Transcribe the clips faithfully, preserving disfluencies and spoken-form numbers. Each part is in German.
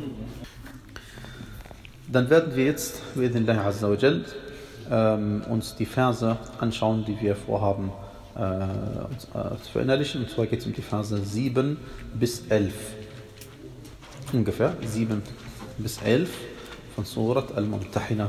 Dann werden wir jetzt, bi'idhnillahi azza wa jal, ähm, uns die Verse anschauen, die wir vorhaben äh, uns, äh, zu verinnerlichen. Und zwar geht es um die Verse sieben bis elf. Ungefähr sieben bis elf von Surat Al-Mumtahina.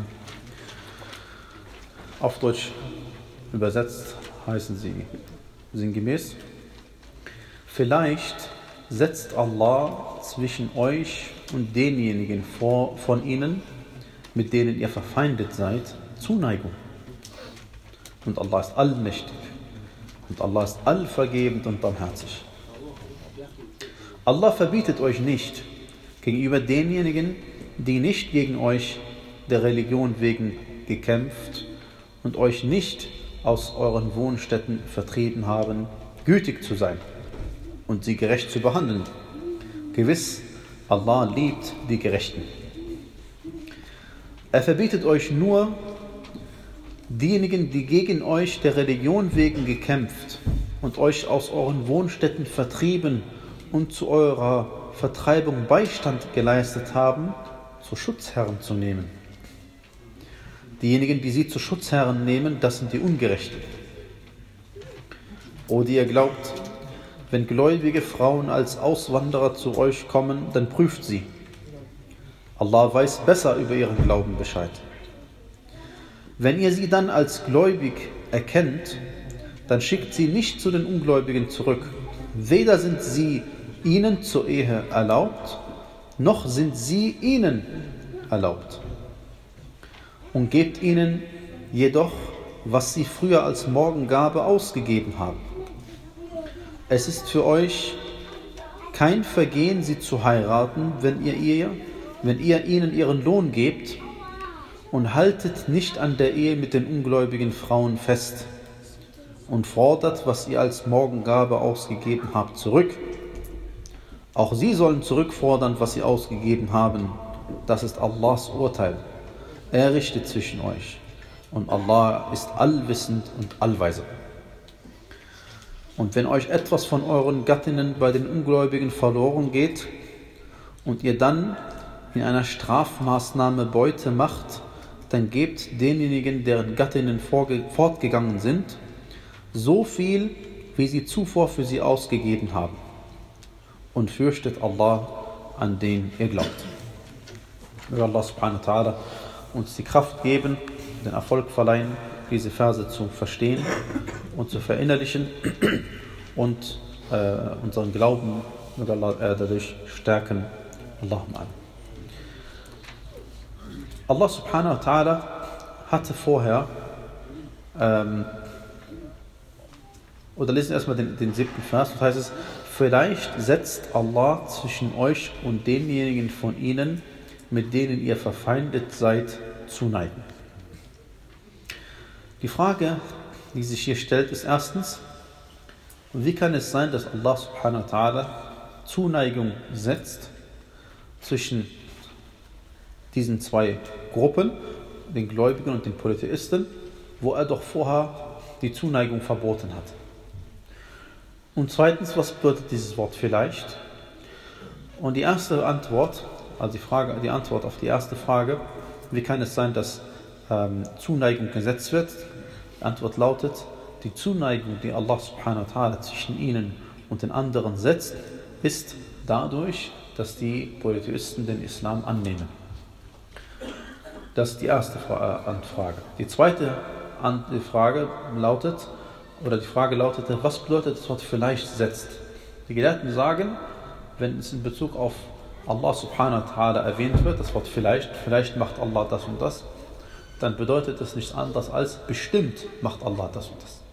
Auf Deutsch übersetzt heißen sie sinngemäß: Vielleicht setzt Allah zwischen euch und denjenigen vor, von ihnen, mit denen ihr verfeindet seid, Zuneigung. Und Allah ist allmächtig. Und Allah ist allvergebend und barmherzig. Allah verbietet euch nicht gegenüber denjenigen, die nicht gegen euch der Religion wegen gekämpft und euch nicht aus euren Wohnstätten vertrieben haben, gütig zu sein und sie gerecht zu behandeln. Gewiss, Allah liebt die Gerechten. Er verbietet euch nur, diejenigen, die gegen euch der Religion wegen gekämpft und euch aus euren Wohnstätten vertrieben und zu eurer Vertreibung Beistand geleistet haben, zu Schutzherren zu nehmen. Diejenigen, die sie zu Schutzherren nehmen, das sind die Ungerechten. O die ihr glaubt, wenn gläubige Frauen als Auswanderer zu euch kommen, dann prüft sie. Allah weiß besser über ihren Glauben Bescheid. Wenn ihr sie dann als gläubig erkennt, dann schickt sie nicht zu den Ungläubigen zurück. Weder sind sie ihnen zur Ehe erlaubt, noch sind sie ihnen erlaubt. Und gebt ihnen jedoch, was sie früher als Morgengabe ausgegeben haben. Es ist für euch kein Vergehen, sie zu heiraten, wenn ihr, ihr, wenn ihr ihnen ihren Lohn gebt, und haltet nicht an der Ehe mit den ungläubigen Frauen fest und fordert, was ihr als Morgengabe ausgegeben habt, zurück. Auch sie sollen zurückfordern, was sie ausgegeben haben. Das ist Allahs Urteil. Er richtet zwischen euch. Und Allah ist allwissend und allweise. Und wenn euch etwas von euren Gattinnen bei den Ungläubigen verloren geht und ihr dann in einer Strafmaßnahme Beute macht, dann gebt denjenigen, deren Gattinnen fortgegangen sind, so viel, wie sie zuvor für sie ausgegeben haben. Und fürchtet Allah, an den ihr glaubt. Möge Allah subhanahu wa ta'ala uns die Kraft geben, den Erfolg verleihen, diese Verse zu verstehen und zu verinnerlichen und äh, unseren Glauben möge Allah äh, dadurch stärken. Allahumma. Allah subhanahu wa ta'ala hatte vorher, ähm, oder lesen erstmal den, den siebten Vers, das heißt es, vielleicht setzt Allah zwischen euch und denjenigen von ihnen, mit denen ihr verfeindet seid, Zuneigung. Die Frage, die sich hier stellt, ist erstens, wie kann es sein, dass Allah subhanahu wa ta'ala Zuneigung setzt zwischen diesen zwei Gruppen, den Gläubigen und den Polytheisten, wo er doch vorher die Zuneigung verboten hat. Und zweitens, was bedeutet dieses Wort vielleicht? Und die erste Antwort, also die, Frage, die Antwort auf die erste Frage, wie kann es sein, dass ähm, Zuneigung gesetzt wird? Die Antwort lautet, die Zuneigung, die Allah subhanahu wa ta'ala zwischen ihnen und den anderen setzt, ist dadurch, dass die Polytheisten den Islam annehmen. Das ist die erste Frage. Die zweite Frage lautet, oder die Frage lautete, was bedeutet das Wort vielleicht setzt? Die Gelehrten sagen, wenn es in Bezug auf Allah subhanahu wa ta'ala erwähnt wird, das Wort vielleicht, vielleicht macht Allah das und das, dann bedeutet es nichts anderes als bestimmt macht Allah das und das.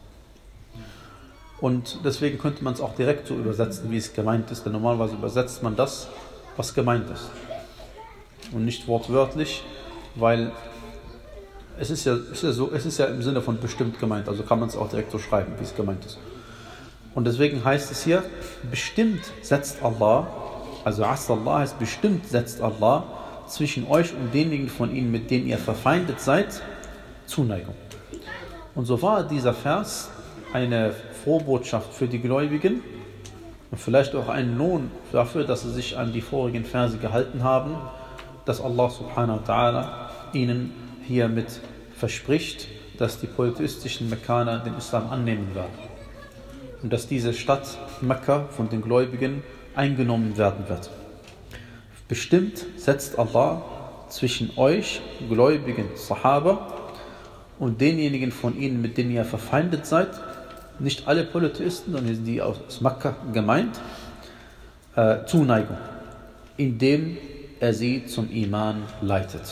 Und deswegen könnte man es auch direkt so übersetzen, wie es gemeint ist, denn normalerweise übersetzt man das, was gemeint ist. Und nicht wortwörtlich, weil es ist ja, ist ja so, es ist ja im Sinne von bestimmt gemeint, also kann man es auch direkt so schreiben, wie es gemeint ist. Und deswegen heißt es hier, bestimmt setzt Allah, also Asallah heißt bestimmt setzt Allah zwischen euch und denjenigen von ihnen, mit denen ihr verfeindet seid, Zuneigung. Und so war dieser Vers eine Vorbotschaft für die Gläubigen, Und vielleicht auch einen Lohn dafür, dass sie sich an die vorigen Verse gehalten haben, dass Allah subhanahu wa ta'ala ihnen hiermit verspricht, dass die polytheistischen Mekkaner den Islam annehmen werden. Und dass diese Stadt Mekka von den Gläubigen eingenommen werden wird. Bestimmt setzt Allah zwischen euch, gläubigen Sahaba, und denjenigen von ihnen, mit denen ihr verfeindet seid, nicht alle Polytheisten, sondern die aus Mekka gemeint, äh, Zuneigung, indem er sie zum Iman leitet.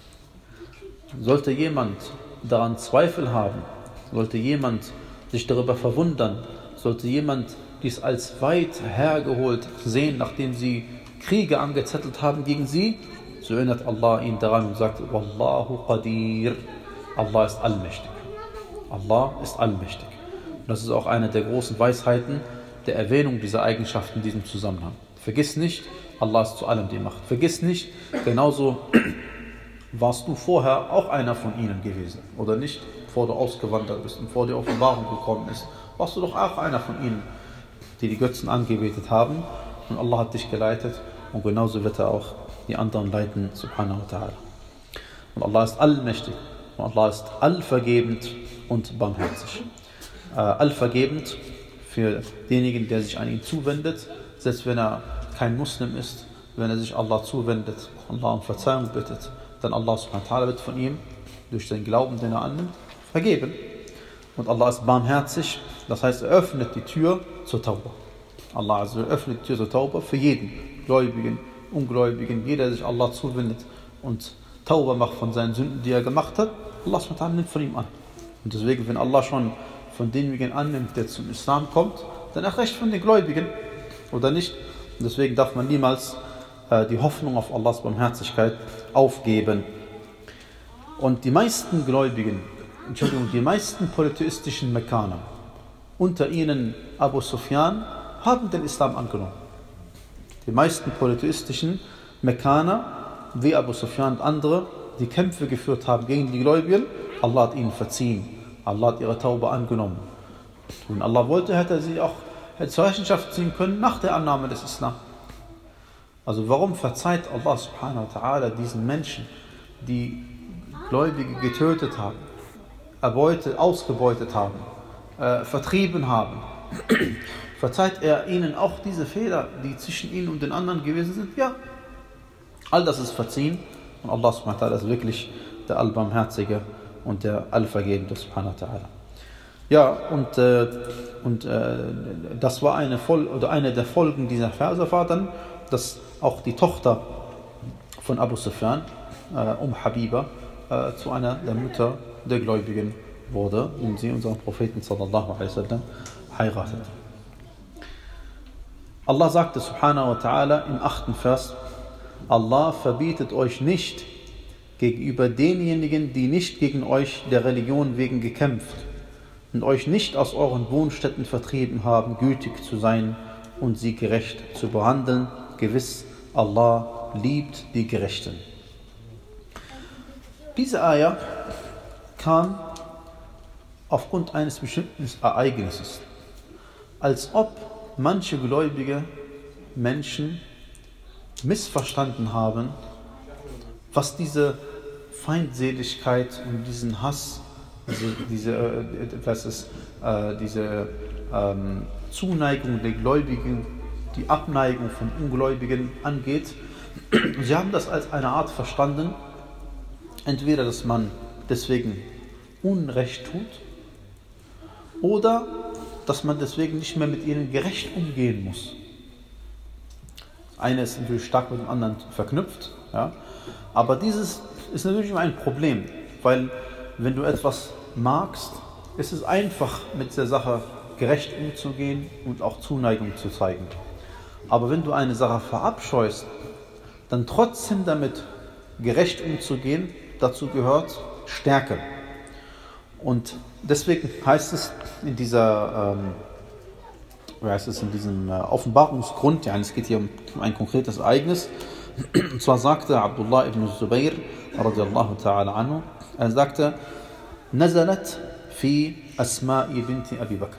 Sollte jemand daran Zweifel haben, sollte jemand sich darüber verwundern, sollte jemand dies als weit hergeholt sehen, nachdem sie Kriege angezettelt haben gegen sie, so erinnert Allah ihn daran und sagt, Wallahu Qadir, Allah ist allmächtig. Allah ist allmächtig. Und das ist auch eine der großen Weisheiten der Erwähnung dieser Eigenschaften in diesem Zusammenhang. Vergiss nicht, Allah ist zu allem die Macht. Vergiss nicht, genauso warst du vorher auch einer von ihnen gewesen. Oder nicht, bevor du ausgewandert bist und vor die Offenbarung gekommen ist, warst du doch auch einer von ihnen, die die Götzen angebetet haben. Und Allah hat dich geleitet und genauso wird er auch die anderen leiten, subhanahu wa ta'ala. Und Allah ist allmächtig und Allah ist allvergebend und barmherzig. Äh, allvergebend für denjenigen, der sich an ihn zuwendet, selbst wenn er kein Muslim ist, wenn er sich Allah zuwendet, Allah um Verzeihung bittet, dann Allah subhanahu wa ta'ala wird von ihm durch den Glauben, den er annimmt, vergeben. Und Allah ist barmherzig, das heißt, er öffnet die Tür zur Tauba. Allah also öffnet die Tür zur Tauba für jeden, Gläubigen, Ungläubigen, jeder, der sich Allah zuwendet und Tauba macht von seinen Sünden, die er gemacht hat, Allah subhanahu wa ta'ala nimmt von ihm an. Und deswegen, wenn Allah schon von denjenigen annimmt, der zum Islam kommt, dann erst recht von den Gläubigen, oder nicht? Und deswegen darf man niemals äh, die Hoffnung auf Allahs Barmherzigkeit aufgeben. Und die meisten Gläubigen, Entschuldigung, die meisten polytheistischen Mekkaner, unter ihnen Abu Sufyan, haben den Islam angenommen. Die meisten polytheistischen Mekkaner, wie Abu Sufyan und andere, die Kämpfe geführt haben gegen die Gläubigen, Allah hat ihnen verziehen. Allah hat ihre Taube angenommen. Und Allah wollte, hätte er sie auch zur Rechenschaft ziehen können nach der Annahme des Islam. Also warum verzeiht Allah subhanahu wa ta'ala diesen Menschen, die Gläubige getötet haben, erbeutet, ausgebeutet haben, äh, vertrieben haben? Verzeiht er ihnen auch diese Fehler, die zwischen ihnen und den anderen gewesen sind? Ja. All das ist verziehen und Allah subhanahu wa ta'ala ist wirklich der Allbarmherzige und der Allvergebende subhanahu wa ta'ala. Ja, und, äh, und äh, das war eine, Vol- oder eine der Folgen dieser Verse war dann, dass auch die Tochter von Abu Sufyan, äh, Um Habiba, äh, zu einer der Mütter der Gläubigen wurde und sie unseren Propheten sallallahu alaihi wasallam heiratete. Allah sagte subhanahu wa ta'ala im achten Vers, Allah verbietet euch nicht gegenüber denjenigen, die nicht gegen euch der Religion wegen gekämpft und euch nicht aus euren Wohnstätten vertrieben haben, gütig zu sein und sie gerecht zu behandeln. Gewiss, Allah liebt die Gerechten. Diese Ayah kam aufgrund eines bestimmten Ereignisses, als ob manche gläubige Menschen missverstanden haben, was diese Feindseligkeit und diesen Hass, diese, diese, äh, was ist, äh, diese ähm, Zuneigung der Gläubigen, die Abneigung von Ungläubigen angeht. Sie haben das als eine Art verstanden, entweder, dass man deswegen Unrecht tut oder dass man deswegen nicht mehr mit ihnen gerecht umgehen muss. Eine ist natürlich stark mit dem anderen verknüpft, ja? Aber dieses ist natürlich immer ein Problem, weil wenn du etwas magst, ist es einfach mit der Sache gerecht umzugehen und auch Zuneigung zu zeigen. Aber wenn du eine Sache verabscheust, dann trotzdem damit gerecht umzugehen, dazu gehört Stärke. Und deswegen heißt es in dieser, ähm, wie heißt es in diesem äh, Offenbarungsgrund, ja, es geht hier um ein konkretes Ereignis. Und zwar sagte Abdullah ibn Zubayr radiallahu ta'ala anhu, er sagte, Nazalat fi Asma'i binti Abi Bakr.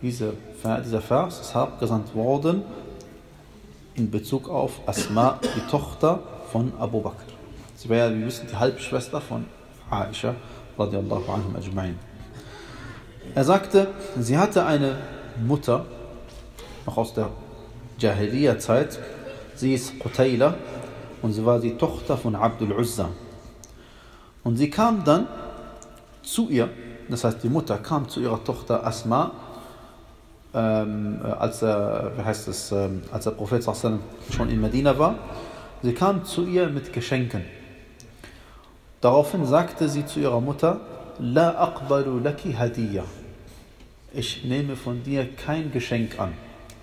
diese, dieser Vers ist abgesandt worden in Bezug auf Asma, die Tochter von Abu Bakr. Sie war ja, wie wir wissen, die Halbschwester von Aisha, radiallahu anhum ajma'in. Er sagte, sie hatte eine Mutter, noch aus der Jahiliya-Zeit, sie ist Qutayla und sie war die Tochter von Abdul Uzza. Und sie kam dann zu ihr, das heißt die Mutter kam zu ihrer Tochter Asma, ähm, als, er, wie heißt es, ähm, als der Prophet sallallahu alaihi wasallam schon in Medina war. Sie kam zu ihr mit Geschenken. Daraufhin sagte sie zu ihrer Mutter, La aqbalu laki hadiyya. Ich nehme von dir kein Geschenk an.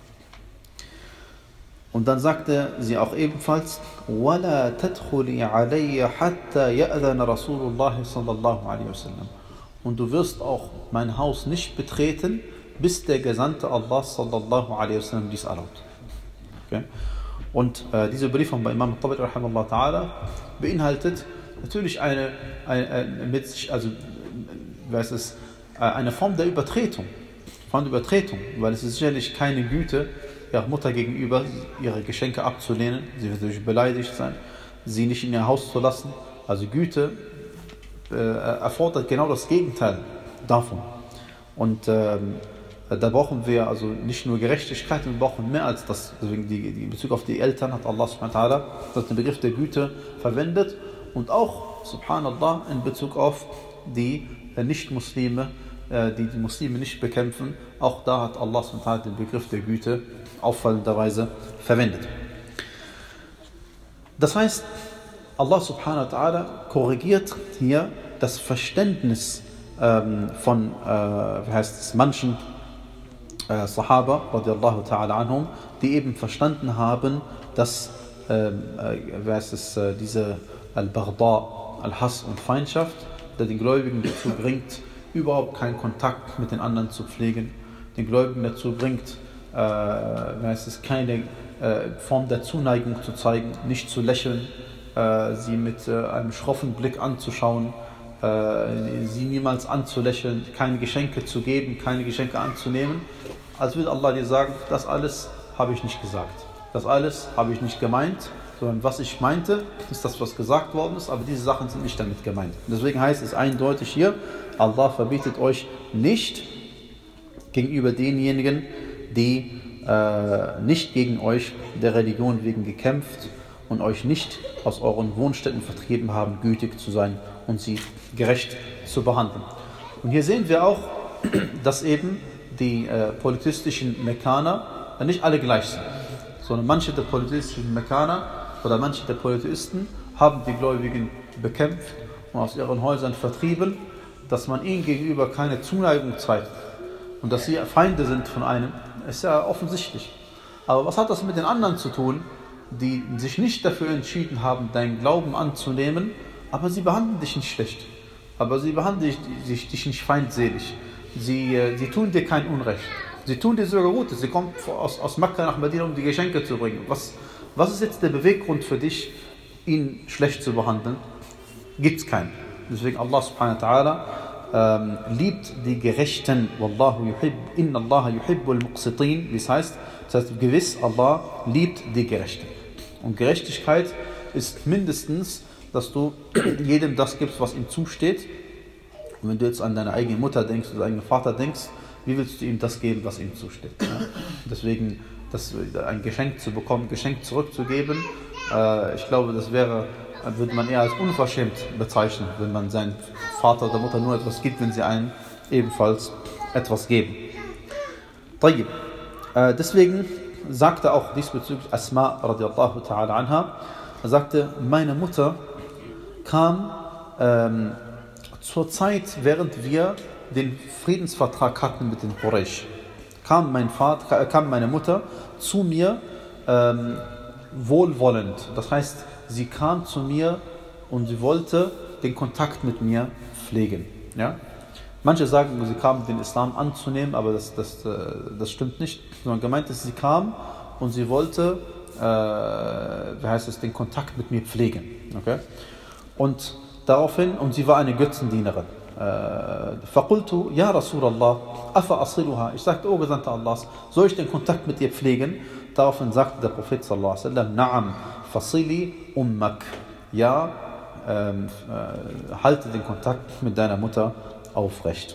Und dann sagte sie auch ebenfalls, Wala tadkhuli alayya hatta ya'dhana Rasulullah sallallahu alaihi wasallam. Und du wirst auch mein Haus nicht betreten, bis der Gesandte Allah sallallahu alaihi wasallam dies erlaubt. Okay? Und äh, dieser Brief von Imam al-Tabari rahimahullah ta'ala beinhaltet natürlich eine, eine, eine, mit sich, also, weiß es, eine Form der Übertretung. Form der Übertretung, weil es ist sicherlich keine Güte, ihrer Mutter gegenüber ihre Geschenke abzulehnen. Sie wird natürlich beleidigt sein, sie nicht in ihr Haus zu lassen. Also Güte äh, erfordert genau das Gegenteil davon. Und ähm, da brauchen wir also nicht nur Gerechtigkeit, wir brauchen mehr als das. Deswegen die, die in Bezug auf die Eltern hat Allah subhanahu wa ta'ala den Begriff der Güte verwendet und auch, subhanallah, in Bezug auf die äh, Nicht-Muslime, äh, die die Muslime nicht bekämpfen, auch da hat Allah subhanahu wa ta'ala den Begriff der Güte auffallenderweise verwendet. Das heißt, Allah subhanahu wa ta'ala korrigiert hier das Verständnis ähm, von, äh, wie heißt es, manchen äh, Sahaba, radiallahu ta'ala anhum, die eben verstanden haben, dass äh, äh, wie heißt es, äh, diese Al-Baghda, Al-Hass und Feindschaft, der den Gläubigen dazu bringt, überhaupt keinen Kontakt mit den anderen zu pflegen, den Gläubigen dazu bringt, äh, wie heißt es, keine äh, Form der Zuneigung zu zeigen, nicht zu lächeln, äh, sie mit äh, einem schroffen Blick anzuschauen, äh, sie niemals anzulächeln, keine Geschenke zu geben, keine Geschenke anzunehmen, als würde Allah dir sagen, das alles habe ich nicht gesagt, das alles habe ich nicht gemeint, sondern was ich meinte, ist das, was gesagt worden ist, aber diese Sachen sind nicht damit gemeint. Deswegen heißt es eindeutig hier, Allah verbietet euch nicht gegenüber denjenigen, die äh, nicht gegen euch der Religion wegen gekämpft und euch nicht aus euren Wohnstätten vertrieben haben, gütig zu sein und sie gerecht zu behandeln. Und hier sehen wir auch, dass eben die äh, politistischen Mekkaner nicht alle gleich sind, sondern manche der politistischen Mekkaner oder manche der Polytheisten haben die Gläubigen bekämpft und aus ihren Häusern vertrieben, dass man ihnen gegenüber keine Zuneigung zeigt und dass sie Feinde sind von einem, ist ja offensichtlich. Aber was hat das mit den anderen zu tun, die sich nicht dafür entschieden haben, deinen Glauben anzunehmen, aber sie behandeln dich nicht schlecht, aber sie behandeln dich, dich nicht feindselig, sie, sie tun dir kein Unrecht, sie tun dir sogar Gutes, sie kommen aus, aus Mekka nach Medina, um die Geschenke zu bringen. Was, was ist jetzt der Beweggrund für dich, ihn schlecht zu behandeln? Gibt es keinen. Deswegen Allah subhanahu wa ta'ala ähm, liebt die Gerechten. Wallahu yuhib, inna Allah yuhibbul muqsitin, wie es heißt. Das heißt, gewiss, Allah liebt die Gerechten. Und Gerechtigkeit ist mindestens, dass du jedem das gibst, was ihm zusteht. Und wenn du jetzt an deine eigene Mutter denkst oder deinen eigenen Vater denkst, wie willst du ihm das geben, was ihm zusteht? Ja? Deswegen, das, ein Geschenk zu bekommen, ein Geschenk zurückzugeben, äh, ich glaube, das wäre, würde man eher als unverschämt bezeichnen, wenn man seinem Vater oder Mutter nur etwas gibt, wenn sie einem ebenfalls etwas geben. Äh, deswegen sagte auch diesbezüglich Asma radiallahu ta'ala anha, er sagte, meine Mutter kam ähm, zur Zeit, während wir den Friedensvertrag hatten mit den Quraysh, kam, mein Vater, kam meine Mutter zu mir ähm, wohlwollend. Das heißt, sie kam zu mir und sie wollte den Kontakt mit mir pflegen. Ja? Manche sagen, sie kam, den Islam anzunehmen, aber das, das, das stimmt nicht. Sondern gemeint ist, sie kam und sie wollte, äh, wie heißt es, den Kontakt mit mir pflegen. Okay? Und daraufhin, und sie war eine Götzendienerin. فَقُلْتُ يَا رَسُولَ اللَّهِ أَفَأَصِلُهَا. Ich sagte, O Gesandter Allahs, soll ich den Kontakt mit ihr pflegen? Daraufhin sagte der Prophet sallallahu alaihi wasallam, Na'am, fasili ummak. Ja, ähm, äh, halte den Kontakt mit deiner Mutter aufrecht.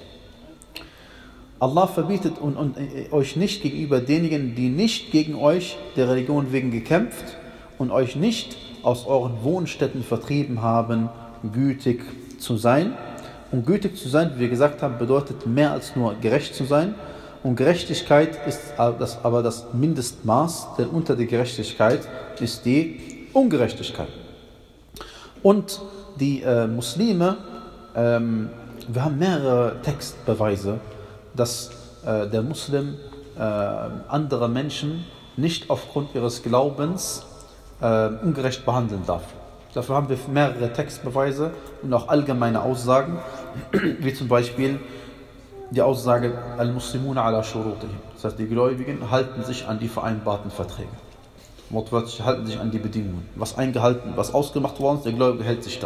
Allah verbietet und, und, äh, euch nicht gegenüber denjenigen, die nicht gegen euch der Religion wegen gekämpft und euch nicht aus euren Wohnstätten vertrieben haben, gütig zu sein. Und gütig zu sein, wie wir gesagt haben, bedeutet mehr als nur gerecht zu sein. Und Gerechtigkeit ist das, aber das Mindestmaß, denn unter der Gerechtigkeit ist die Ungerechtigkeit. Und die äh, Muslime, ähm, wir haben mehrere Textbeweise, dass äh, der Muslim äh, andere Menschen nicht aufgrund ihres Glaubens äh, ungerecht behandeln darf. Dafür haben wir mehrere Textbeweise und auch allgemeine Aussagen, wie zum Beispiel die Aussage Al-Muslimuna ala shurutihim. Das heißt, die Gläubigen halten sich an die vereinbarten Verträge. Wortwörtlich halten sich an die Bedingungen. Was eingehalten, was ausgemacht worden ist, der Gläubige hält sich da.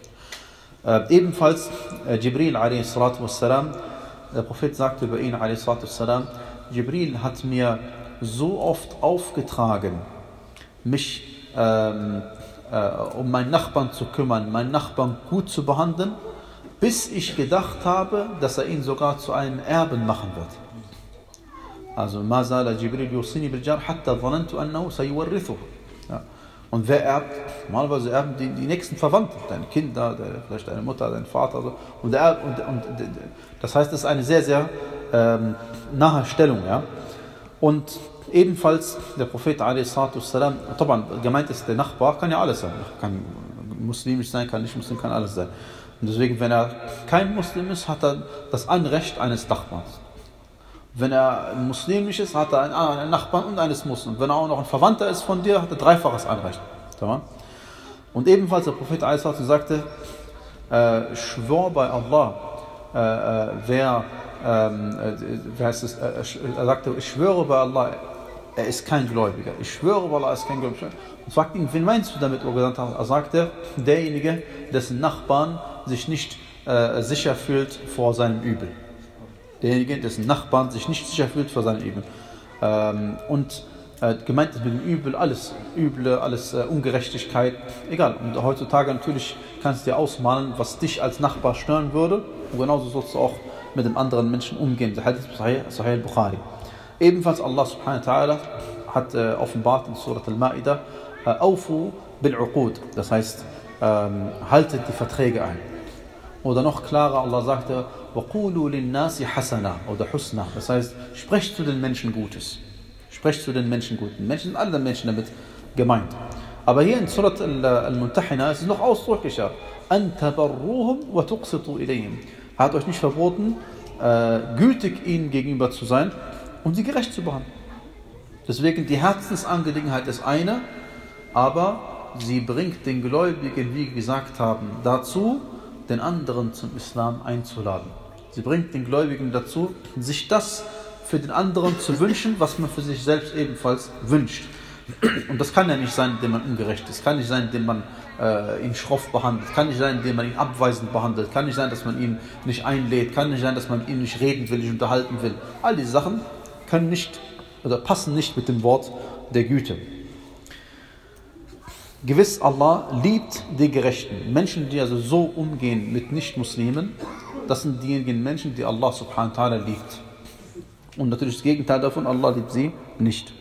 Äh, ebenfalls äh, Jibril a.s. Der Prophet sagte über ihn a.s. Jibril hat mir so oft aufgetragen, mich ähm, äh, um meinen Nachbarn zu kümmern, meinen Nachbarn gut zu behandeln, bis ich gedacht habe, dass er ihn sogar zu einem Erben machen wird. Also, ma zala Jibril yusini bil jar hatta dhanantu annahu sayuwarrithuhu. Und wer erbt? Normalerweise erben die, die nächsten Verwandten, deine Kinder, der, vielleicht deine Mutter, dein Vater. So. Und, der, und, und das heißt, es ist eine sehr, sehr ähm, nahe Stellung. Ja? Und ebenfalls der Prophet a s. gemeint ist, der Nachbar kann ja alles sein. Kann muslimisch sein, kann nicht muslim, kann alles sein. Und deswegen, wenn er kein Muslim ist, hat er das Anrecht eines Nachbarns. Wenn er muslimisch ist, hat er einen Nachbarn und eines Muslims. Wenn er auch noch ein Verwandter ist von dir, hat er dreifaches Anrecht. Und ebenfalls der Prophet a s. sagte, äh, schwör bei Allah, äh, wer, äh, wie heißt es, äh, er sagte, ich schwöre bei Allah, er ist kein Gläubiger. Ich schwöre bei Allah, er ist kein Gläubiger. Und fragte ihn, wen meinst du damit, O Gesandter? Er sagte, derjenige, dessen Nachbarn sich nicht äh, sicher fühlt vor seinem Übel. Derjenige, dessen Nachbarn sich nicht sicher fühlt vor seinem Übel. Ähm, und äh, gemeint ist mit dem Übel alles Üble, alles äh, Ungerechtigkeit, egal. Und heutzutage natürlich kannst du dir ausmalen, was dich als Nachbar stören würde. Und genauso sollst du auch mit dem anderen Menschen umgehen. Der Hadith Sahih, Sahih al-Bukhari. Ebenfalls Allah subhanahu wa ta'ala hat äh, offenbart in Surat al-Ma'idah, äh, Aufu bil-Uqud, das heißt, ähm, haltet die Verträge ein. Oder noch klarer, Allah sagte, وَقُولُوا لِلنَّاسِ حَسَنًا oder Husna, das heißt, sprecht zu den Menschen Gutes. Sprecht zu den Menschen Guten. Menschen sind alle Menschen damit gemeint. Aber hier in Surat al-Muntahina ist es noch ausdrücklicher. أَن تَبَرُّوهُمْ وَتُقْسِطُوا إِلَيْهِمْ. Er hat euch nicht verboten, äh, gütig ihnen gegenüber zu sein und sie gerecht zu behandeln. Deswegen die Herzensangelegenheit ist eine, aber sie bringt den Gläubigen, wie wir gesagt haben, dazu, den anderen zum Islam einzuladen. Sie bringt den Gläubigen dazu, sich das für den anderen zu wünschen, was man für sich selbst ebenfalls wünscht. Und das kann ja nicht sein, indem man ungerecht ist, kann nicht sein, indem man äh, ihn schroff behandelt, kann nicht sein, indem man ihn abweisend behandelt, kann nicht sein, dass man ihn nicht einlädt, kann nicht sein, dass man mit ihm nicht reden will, nicht unterhalten will. All diese Sachen können nicht oder passen nicht mit dem Wort der Güte. Gewiss, Allah liebt die Gerechten. Menschen, die also so umgehen mit Nicht-Muslimen, das sind diejenigen Menschen, die Allah subhanahu wa ta'ala liebt. Und natürlich das Gegenteil davon, Allah liebt sie nicht.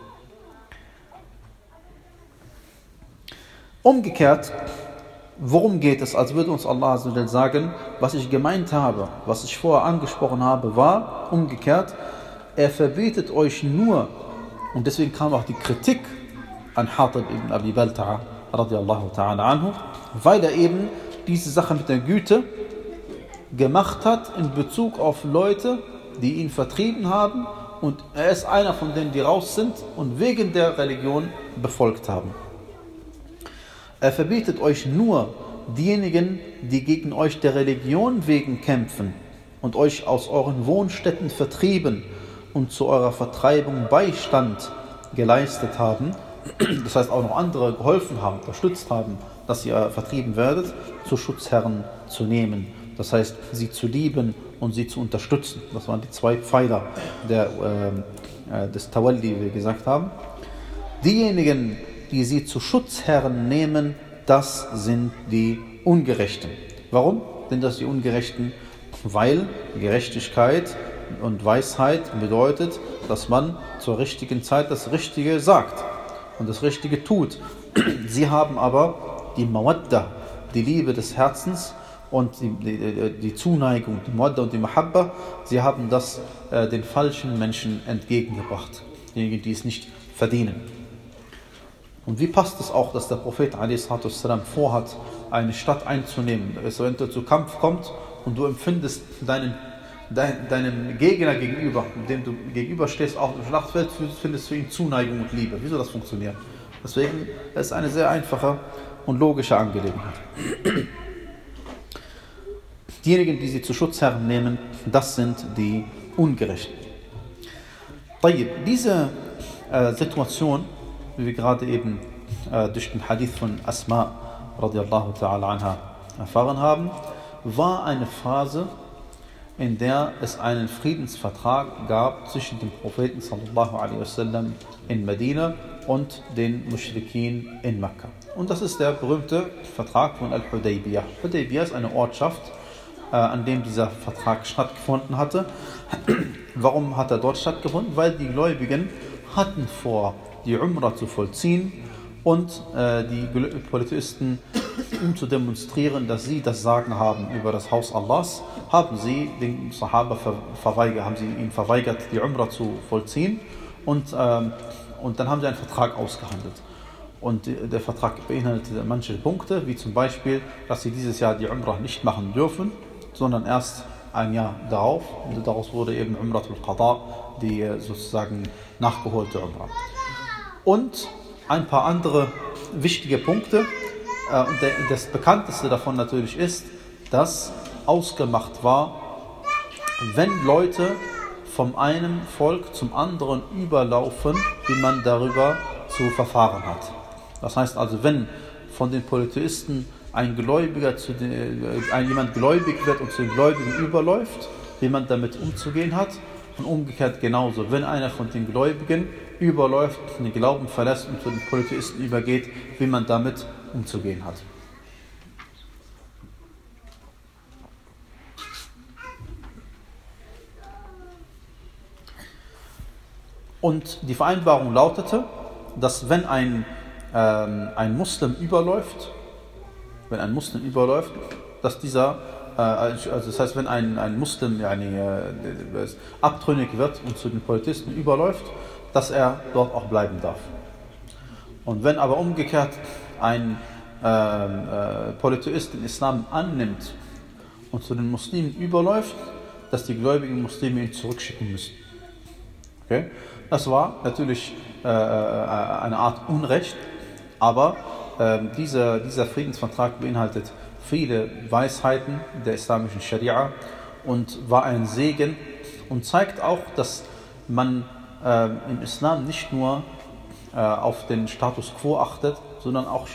Umgekehrt, worum geht es, als würde uns Allah sagen, was ich gemeint habe, was ich vorher angesprochen habe, war umgekehrt, er verbietet euch nur, und deswegen kam auch die Kritik an Hatib ibn Abi Balta'a radiallahu ta'ala anhu, weil er eben diese Sache mit der Güte gemacht hat in Bezug auf Leute, die ihn vertrieben haben, und er ist einer von denen, die raus sind und wegen der Religion befolgt haben. Er verbietet euch nur diejenigen, die gegen euch der Religion wegen kämpfen und euch aus euren Wohnstätten vertrieben und zu eurer Vertreibung Beistand geleistet haben, das heißt auch noch andere geholfen haben, unterstützt haben, dass ihr vertrieben werdet, zu Schutzherren zu nehmen. Das heißt, sie zu lieben und sie zu unterstützen. Das waren die zwei Pfeiler der, äh, des Tawalli, wie wir gesagt haben. Diejenigen, die sie zu Schutzherren nehmen, das sind die Ungerechten. Warum sind das die Ungerechten? Weil Gerechtigkeit und Weisheit bedeutet, dass man zur richtigen Zeit das Richtige sagt und das Richtige tut. Sie haben aber die Mawadda, die Liebe des Herzens und die, die, die Zuneigung, die Mawadda und die Mahabba, sie haben das äh, den falschen Menschen entgegengebracht, diejenigen, die es nicht verdienen. Und wie passt es auch, dass der Prophet a s. vorhat, eine Stadt einzunehmen, dass wenn er zu Kampf kommt und du empfindest deinen, dein, deinem Gegner gegenüber, mit dem du gegenüberstehst, auf dem Schlachtfeld, findest du ihm Zuneigung und Liebe. Wie soll das funktionieren? Deswegen ist es eine sehr einfache und logische Angelegenheit. Diejenigen, die sie zu Schutzherren nehmen, das sind die Ungerechten. Diese äh, Situation, wie wir gerade eben äh, durch den Hadith von Asma radiallahu ta'ala anha erfahren haben, war eine Phase, in der es einen Friedensvertrag gab zwischen dem Propheten sallallahu alaihi wasallam in Medina und den Muschrikin in Mekka. Und das ist der berühmte Vertrag von Al-Hudaybiyah. Hudaybiyah ist eine Ortschaft, äh, an dem dieser Vertrag stattgefunden hatte. Warum hat er dort stattgefunden? Weil die Gläubigen hatten vor, die Umrah zu vollziehen und äh, die Polytheisten, um zu demonstrieren, dass sie das Sagen haben über das Haus Allahs, haben sie den Sahaba ver verweigert, haben sie ihnen verweigert, die Umrah zu vollziehen und, ähm, und dann haben sie einen Vertrag ausgehandelt. Und der Vertrag beinhaltete manche Punkte, wie zum Beispiel, dass sie dieses Jahr die Umrah nicht machen dürfen, sondern erst ein Jahr darauf. Und daraus wurde eben Umratul Qada, die sozusagen nachgeholte Umrah. Und ein paar andere wichtige Punkte. Und das bekannteste davon natürlich ist, dass ausgemacht war, wenn Leute von einem Volk zum anderen überlaufen, wie man darüber zu verfahren hat. Das heißt also, wenn von den Polytheisten ein Gläubiger zu den, ein jemand gläubig wird und zu den Gläubigen überläuft, wie man damit umzugehen hat, und umgekehrt genauso, wenn einer von den Gläubigen überläuft, den Glauben verlässt und zu den Polytheisten übergeht, wie man damit umzugehen hat. Und die Vereinbarung lautete, dass wenn ein, ähm, ein Muslim überläuft, wenn ein Muslim überläuft, dass dieser, äh, also das heißt, wenn ein, ein Muslim yani, äh, abtrünnig wird und zu den Polytheisten überläuft, dass er dort auch bleiben darf. Und wenn aber umgekehrt ein äh, äh, Polytheist den Islam annimmt und zu den Muslimen überläuft, dass die gläubigen Muslime ihn zurückschicken müssen. Okay? Das war natürlich äh, eine Art Unrecht, aber äh, dieser, dieser Friedensvertrag beinhaltet viele Weisheiten der islamischen Scharia und war ein Segen und zeigt auch, dass man äh, im Islam nicht nur äh, auf den Status quo achtet, sondern auch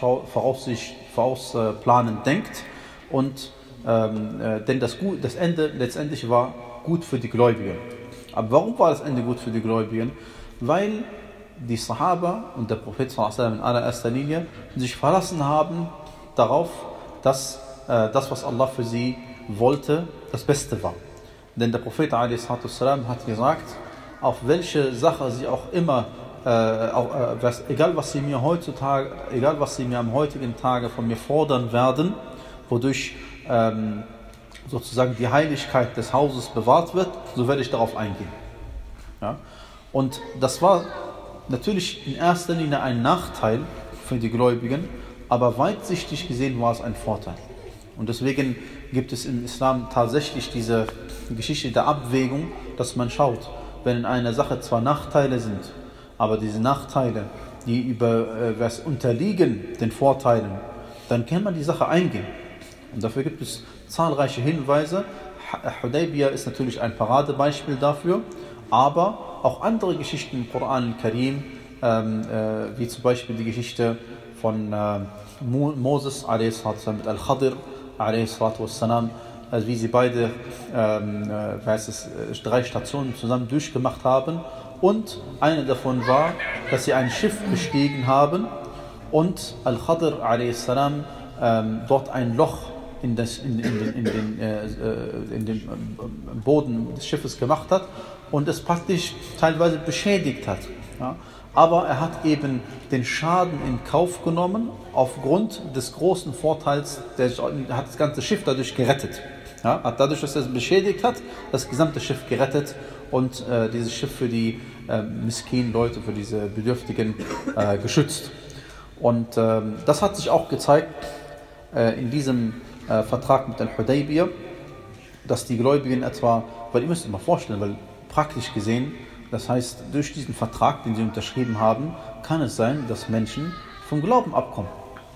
vorausplanend denkt. Und, ähm, äh, denn das, Gut, das Ende letztendlich war gut für die Gläubigen. Aber warum war das Ende gut für die Gläubigen? Weil die Sahaba und der Prophet sallallahu alaihi wasallam in allererster Linie sich verlassen haben darauf, dass äh, das, was Allah für sie wollte, das Beste war. Denn der Prophet alaihi wasallam hat gesagt, auf welche Sache sie auch immer, äh, auch, äh, was, egal was sie mir heutzutage, egal was sie mir am heutigen Tage von mir fordern werden, wodurch ähm, sozusagen die Heiligkeit des Hauses bewahrt wird, so werde ich darauf eingehen. Ja? Und das war natürlich in erster Linie ein Nachteil für die Gläubigen, aber weitsichtig gesehen war es ein Vorteil. Und deswegen gibt es im Islam tatsächlich diese Geschichte der Abwägung, dass man schaut, wenn in einer Sache zwar Nachteile sind, aber diese Nachteile, die über äh, was unterliegen den Vorteilen, dann kann man die Sache eingehen. Und dafür gibt es zahlreiche Hinweise. Hudaybiyah ist natürlich ein Paradebeispiel dafür, aber auch andere Geschichten im Koran al-Karim, ähm, äh, wie zum Beispiel die Geschichte von äh, Moses a s. mit Al-Khadir a s. also wie sie beide ähm, äh, weiß es, drei Stationen zusammen durchgemacht haben. Und eine davon war, dass sie ein Schiff bestiegen haben und Al-Khadr a s. Ähm, dort ein Loch in, das, in, in, den, in, den, äh, in den Boden des Schiffes gemacht hat und es praktisch teilweise beschädigt hat. Ja? Aber er hat eben den Schaden in Kauf genommen aufgrund des großen Vorteils, der hat das ganze Schiff dadurch gerettet. Ja? Hat dadurch, dass er es beschädigt hat, das gesamte Schiff gerettet und äh, dieses Schiff für die äh, miskinen Leute, für diese Bedürftigen äh, geschützt. Und äh, das hat sich auch gezeigt äh, in diesem äh, Vertrag mit Al-Hudaybiyah, dass die Gläubigen etwa, weil ihr müsst euch mal vorstellen, weil praktisch gesehen, das heißt, durch diesen Vertrag, den sie unterschrieben haben, kann es sein, dass Menschen vom Glauben abkommen.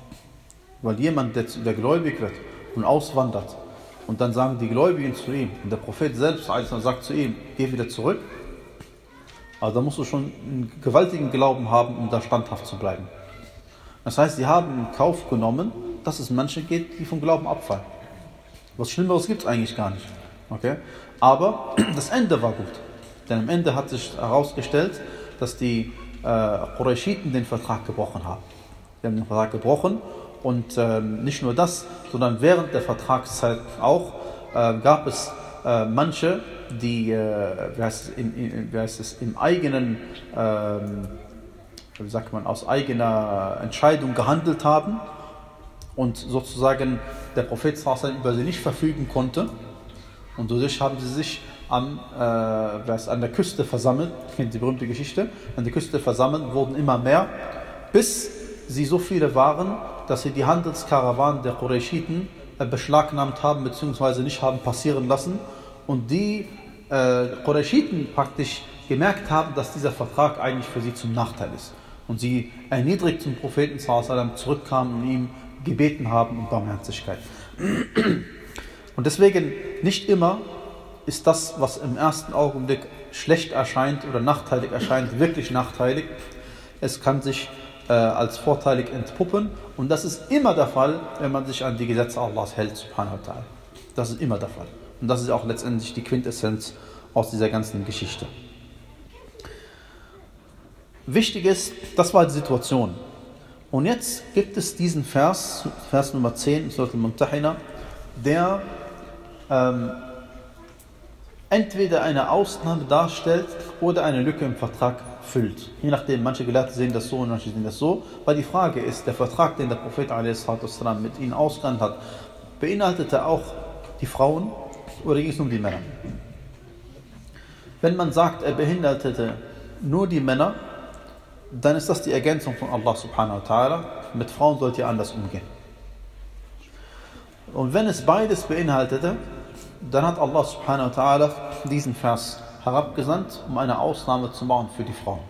Weil jemand, der, der gläubig wird und auswandert, und dann sagen die Gläubigen zu ihm, und der Prophet selbst sagt zu ihm, geh wieder zurück, also da musst du schon einen gewaltigen Glauben haben, um da standhaft zu bleiben. Das heißt, sie haben in Kauf genommen, dass es Menschen gibt, die vom Glauben abfallen. Was Schlimmeres gibt es eigentlich gar nicht. Okay? Aber das Ende war gut. Denn am Ende hat sich herausgestellt, dass die äh, Qurayshiten den Vertrag gebrochen haben. Sie haben den Vertrag gebrochen und äh, nicht nur das, sondern während der Vertragszeit auch äh, gab es äh, manche, die äh, wie heißt es, in, in, wie heißt es, im eigenen, äh, wie sagt man, aus eigener Entscheidung gehandelt haben und sozusagen der Prophet über sie nicht verfügen konnte. Und dadurch haben sie sich An, äh, an der Küste versammelt, kennt die berühmte Geschichte, an der Küste versammelt, wurden immer mehr, bis sie so viele waren, dass sie die Handelskarawanen der Qurayshiten äh, beschlagnahmt haben, beziehungsweise nicht haben passieren lassen und die äh, Qurayshiten praktisch gemerkt haben, dass dieser Vertrag eigentlich für sie zum Nachteil ist und sie erniedrigt zum Propheten sallallahu alaihi wasallam zurückkamen und ihm gebeten haben um Barmherzigkeit. Und deswegen nicht immer ist das, was im ersten Augenblick schlecht erscheint oder nachteilig erscheint, wirklich nachteilig. Es kann sich äh, als vorteilig entpuppen und das ist immer der Fall, wenn man sich an die Gesetze Allahs hält, subhanahu wa ta'ala. Das ist immer der Fall. Und das ist auch letztendlich die Quintessenz aus dieser ganzen Geschichte. Wichtig ist, das war die Situation. Und jetzt gibt es diesen Vers, Vers Nummer zehn, Surat al-Mumtahina, der ähm, entweder eine Ausnahme darstellt oder eine Lücke im Vertrag füllt. Je nachdem, manche Gelehrte sehen das so und manche sehen das so. Weil die Frage ist, der Vertrag, den der Prophet a s. mit ihnen ausgehandelt hat, beinhaltete auch die Frauen oder ging es nur um die Männer? Wenn man sagt, er beinhaltete nur die Männer, dann ist das die Ergänzung von Allah subhanahu wa ta'ala. Mit Frauen sollt ihr anders umgehen. Und wenn es beides beinhaltete, dann hat Allah subhanahu wa ta'ala diesen Vers herabgesandt, um eine Ausnahme zu machen für die Frauen.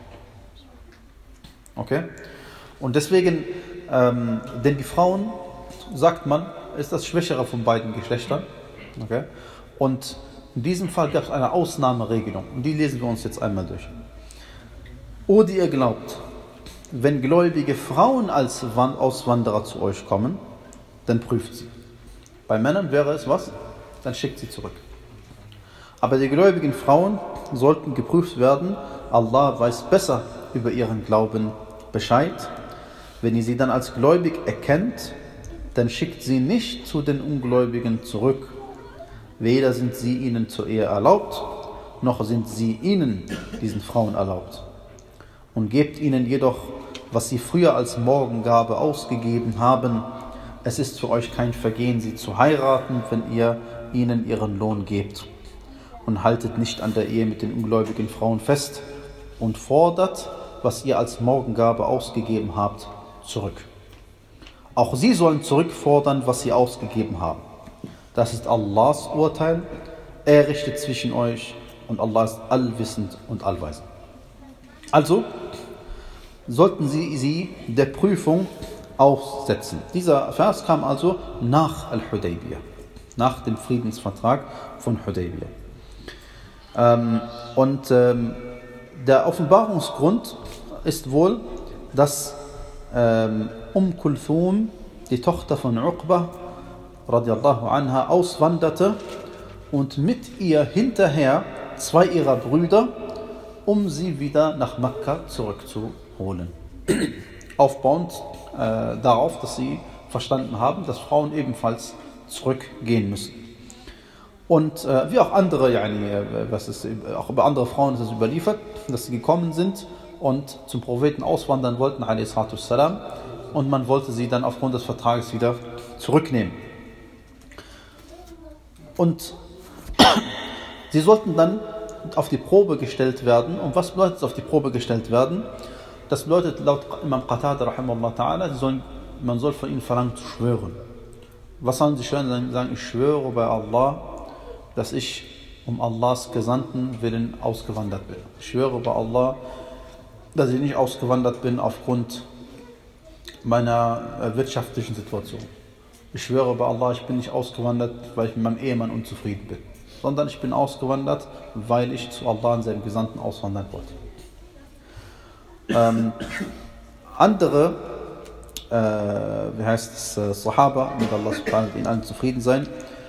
Okay? Und deswegen, ähm, denn die Frauen, sagt man, ist das Schwächere von beiden Geschlechtern. Okay? Und in diesem Fall gab es eine Ausnahmeregelung. Und die lesen wir uns jetzt einmal durch. O die ihr glaubt, wenn gläubige Frauen als Auswanderer zu euch kommen, dann prüft sie. Bei Männern wäre es was? Dann schickt sie zurück. Aber die gläubigen Frauen sollten geprüft werden. Allah weiß besser über ihren Glauben Bescheid. Wenn ihr sie dann als gläubig erkennt, dann schickt sie nicht zu den Ungläubigen zurück. Weder sind sie ihnen zur Ehe erlaubt, noch sind sie ihnen, diesen Frauen, erlaubt. Und gebt ihnen jedoch, was sie früher als Morgengabe ausgegeben haben. Es ist für euch kein Vergehen, sie zu heiraten, wenn ihr ihnen ihren Lohn gebt. Und haltet nicht an der Ehe mit den ungläubigen Frauen fest und fordert, was ihr als Morgengabe ausgegeben habt, zurück. Auch sie sollen zurückfordern, was sie ausgegeben haben. Das ist Allahs Urteil. Er richtet zwischen euch und Allah ist allwissend und allweisend. Also sollten sie sie der Prüfung aussetzen. Dieser Vers kam also nach Al-Hudaybiyah, nach dem Friedensvertrag von Hudaybiyah. Ähm, und ähm, der Offenbarungsgrund ist wohl, dass ähm, Umm Kulthum, die Tochter von Uqba, radiallahu anha auswanderte und mit ihr hinterher zwei ihrer Brüder, um sie wieder nach Mekka zurückzuholen. Aufbauend äh, darauf, dass sie verstanden haben, dass Frauen ebenfalls zurückgehen müssen. Und äh, wie auch andere, yani, was ist, auch über andere Frauen ist es überliefert, dass sie gekommen sind und zum Propheten auswandern wollten, alaihi salatu wassalam, und man wollte sie dann aufgrund des Vertrages wieder zurücknehmen. Und sie sollten dann auf die Probe gestellt werden. Und was bedeutet auf die Probe gestellt werden? Das bedeutet laut Imam Qatada rahimahullah ta'ala, sie sollen, man soll von ihnen verlangen zu schwören. Was sollen sie schwören? Sie sagen, ich schwöre bei Allah, dass ich um Allahs Gesandten willen ausgewandert bin. Ich schwöre bei Allah, dass ich nicht ausgewandert bin aufgrund meiner wirtschaftlichen Situation. Ich schwöre bei Allah, ich bin nicht ausgewandert, weil ich mit meinem Ehemann unzufrieden bin, sondern ich bin ausgewandert, weil ich zu Allah und seinem Gesandten auswandern wollte. Ähm, andere, äh, wie heißt es, äh, Sahaba, mit Allah subhanahu wa ta'ala, allen zufrieden sein,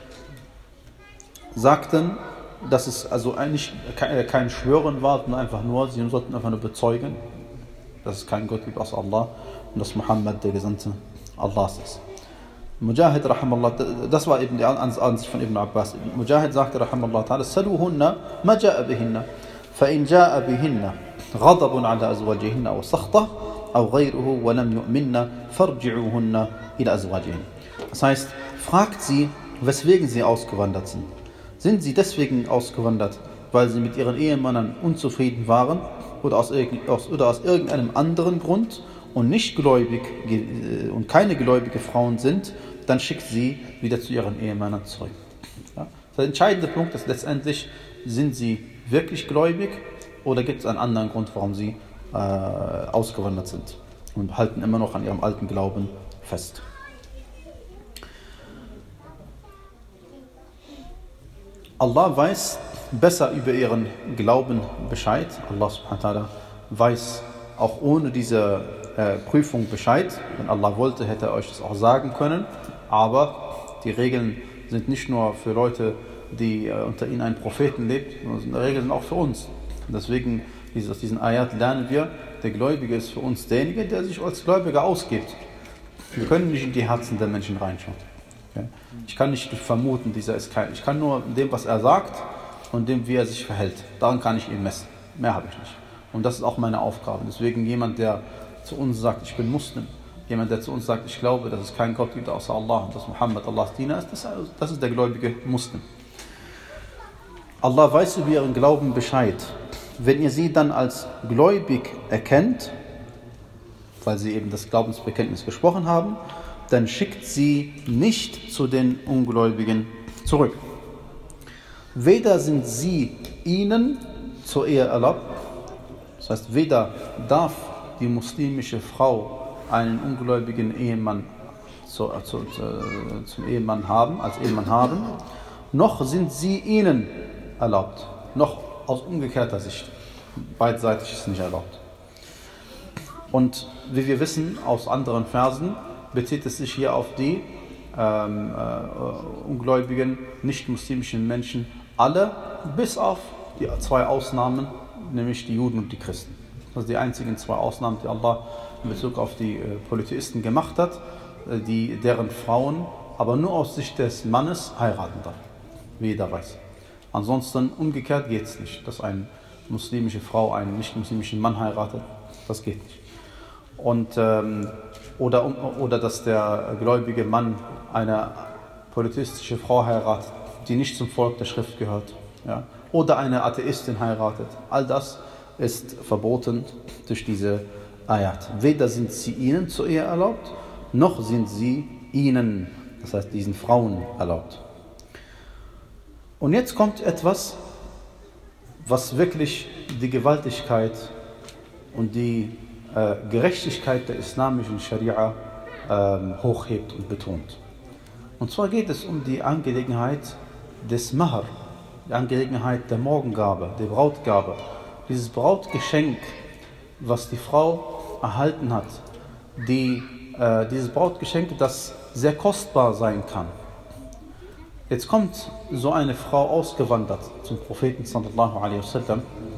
sagten, dass es also eigentlich kein Schwören war, sondern einfach nur, sie sollten einfach nur bezeugen, dass es keinen Gott gibt außer Allah und dass Muhammad der Gesandte Allahs ist. Mujahid rahimallah, das war eben die Ansicht von Ibn Abbas. Mujahid sagte rahimallah ta'ala, saluhunna ma ja'a bihinna, fa in ja'a bihinna ghadabun ala azwajihinna aw sakhta aw ghayruhu wa lam yu'minna farji'uhunna ila azwajihin. Das heißt, fragt sie, weswegen sie ausgewandert sind. Sind sie deswegen ausgewandert, weil sie mit ihren Ehemännern unzufrieden waren oder aus, aus, oder aus irgendeinem anderen Grund und nicht gläubig und keine gläubige Frauen sind, dann schickt sie wieder zu ihren Ehemännern zurück. Ja? Der entscheidende Punkt ist letztendlich, sind sie wirklich gläubig oder gibt es einen anderen Grund, warum sie äh, ausgewandert sind und halten immer noch an ihrem alten Glauben fest. Allah weiß besser über ihren Glauben Bescheid. Allah subhanahu wa ta'ala weiß auch ohne diese äh, Prüfung Bescheid. Wenn Allah wollte, hätte er euch das auch sagen können. Aber die Regeln sind nicht nur für Leute, die äh, unter ihnen ein Propheten lebt, sondern die Regeln sind auch für uns. Und deswegen, aus diesen Ayat lernen wir, der Gläubige ist für uns derjenige, der sich als Gläubiger ausgibt. Wir können nicht in die Herzen der Menschen reinschauen. Okay? Ich kann nicht vermuten, dieser ist kein. Ich kann nur dem, was er sagt und dem, wie er sich verhält. Daran kann ich ihn messen. Mehr habe ich nicht. Und das ist auch meine Aufgabe. Deswegen jemand, der zu uns sagt, ich bin Muslim, jemand, der zu uns sagt, ich glaube, dass es keinen Gott gibt außer Allah und dass Muhammad Allahs Diener ist, das, das ist der gläubige Muslim. Allah weiß über ihren Glauben Bescheid. Wenn ihr sie dann als gläubig erkennt, weil sie eben das Glaubensbekenntnis gesprochen haben, dann schickt sie nicht zu den Ungläubigen zurück. Weder sind sie ihnen zur Ehe erlaubt, das heißt, weder darf die muslimische Frau einen ungläubigen Ehemann zu, zu, zu, zum Ehemann haben, als Ehemann haben, noch sind sie ihnen erlaubt, noch aus umgekehrter Sicht. Beidseitig ist nicht erlaubt. Und wie wir wissen aus anderen Versen, bezieht es sich hier auf die ähm, äh, ungläubigen, nicht-muslimischen Menschen, alle, bis auf die zwei Ausnahmen, nämlich die Juden und die Christen. Das sind die einzigen zwei Ausnahmen, die Allah in Bezug auf die äh, Polytheisten gemacht hat, äh, die, deren Frauen aber nur aus Sicht des Mannes heiraten darf, wie jeder weiß. Ansonsten umgekehrt geht es nicht, dass eine muslimische Frau einen nicht-muslimischen Mann heiratet, das geht nicht. Und, ähm, oder, oder dass der gläubige Mann eine polytheistische Frau heiratet, die nicht zum Volk der Schrift gehört. Ja? Oder eine Atheistin heiratet. All das ist verboten durch diese Ayat. Weder sind sie ihnen zur Ehe erlaubt, noch sind sie ihnen, das heißt diesen Frauen, erlaubt. Und jetzt kommt etwas, was wirklich die Gewaltigkeit und die äh, Gerechtigkeit der islamischen Scharia äh, hochhebt und betont. Und zwar geht es um die Angelegenheit des Mahr, die Angelegenheit der Morgengabe, der Brautgabe. Dieses Brautgeschenk, was die Frau erhalten hat, die, äh, dieses Brautgeschenk, das sehr kostbar sein kann. Jetzt kommt so eine Frau ausgewandert zum Propheten sallallahu alaihi wasallam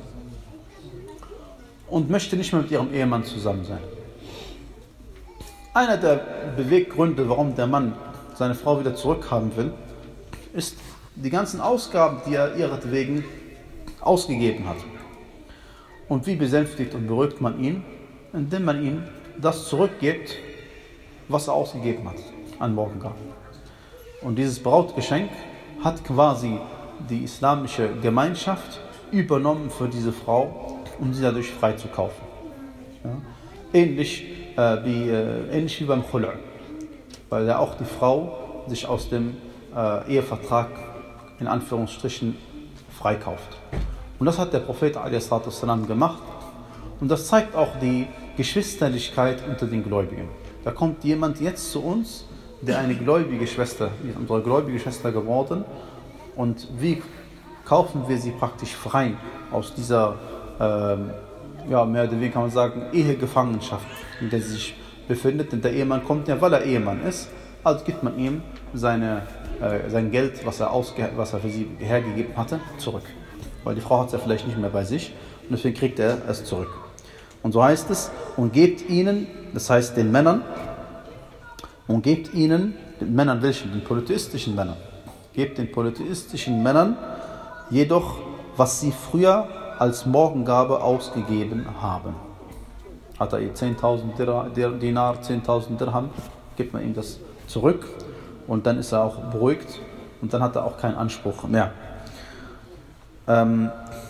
und möchte nicht mehr mit ihrem Ehemann zusammen sein. Einer der Beweggründe, warum der Mann seine Frau wieder zurückhaben will, ist die ganzen Ausgaben, die er ihretwegen ausgegeben hat. Und wie besänftigt und beruhigt man ihn? Indem man ihm das zurückgibt, was er ausgegeben hat an Morgengaben. Und dieses Brautgeschenk hat quasi die islamische Gemeinschaft übernommen für diese Frau, um sie dadurch frei zu kaufen. Ja? Ähnlich, äh, wie, äh, ähnlich wie beim Khul', weil ja auch die Frau sich aus dem äh, Ehevertrag in Anführungsstrichen freikauft. Und das hat der Prophet a s. gemacht. Und das zeigt auch die Geschwisterlichkeit unter den Gläubigen. Da kommt jemand jetzt zu uns, der eine gläubige Schwester, die ist unsere gläubige Schwester geworden. Und wie kaufen wir sie praktisch frei aus dieser, ähm, ja, mehr oder weniger kann man sagen, Ehegefangenschaft, in der sie sich befindet. Denn der Ehemann kommt ja, weil er Ehemann ist, also gibt man ihm seine, äh, sein Geld, was er, ausge- was er für sie hergegeben hatte, zurück. Weil die Frau hat es ja vielleicht nicht mehr bei sich und deswegen kriegt er es zurück. Und so heißt es, und gebt ihnen, das heißt den Männern, und gebt ihnen, den Männern welchen? Den polytheistischen Männern. Gebt den polytheistischen Männern jedoch, was sie früher als Morgengabe ausgegeben haben. Hat er ihr zehntausend Dinar, zehntausend Dirham, gibt man ihm das zurück und dann ist er auch beruhigt und dann hat er auch keinen Anspruch mehr. Ähm,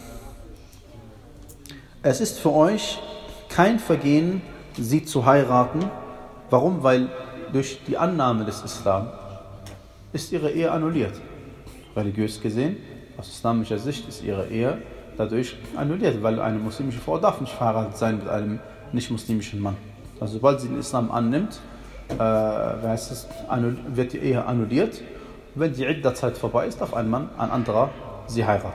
es ist für euch kein Vergehen, sie zu heiraten. Warum? Weil durch die Annahme des Islam ist ihre Ehe annulliert. Religiös gesehen, aus islamischer Sicht ist ihre Ehe dadurch annulliert, weil eine muslimische Frau darf nicht verheiratet sein mit einem nicht-muslimischen Mann. Also sobald sie den Islam annimmt, äh, heißt es, wird die Ehe annulliert. Wenn die Idda-Zeit vorbei ist, darf ein Mann, ein anderer, sie heiraten.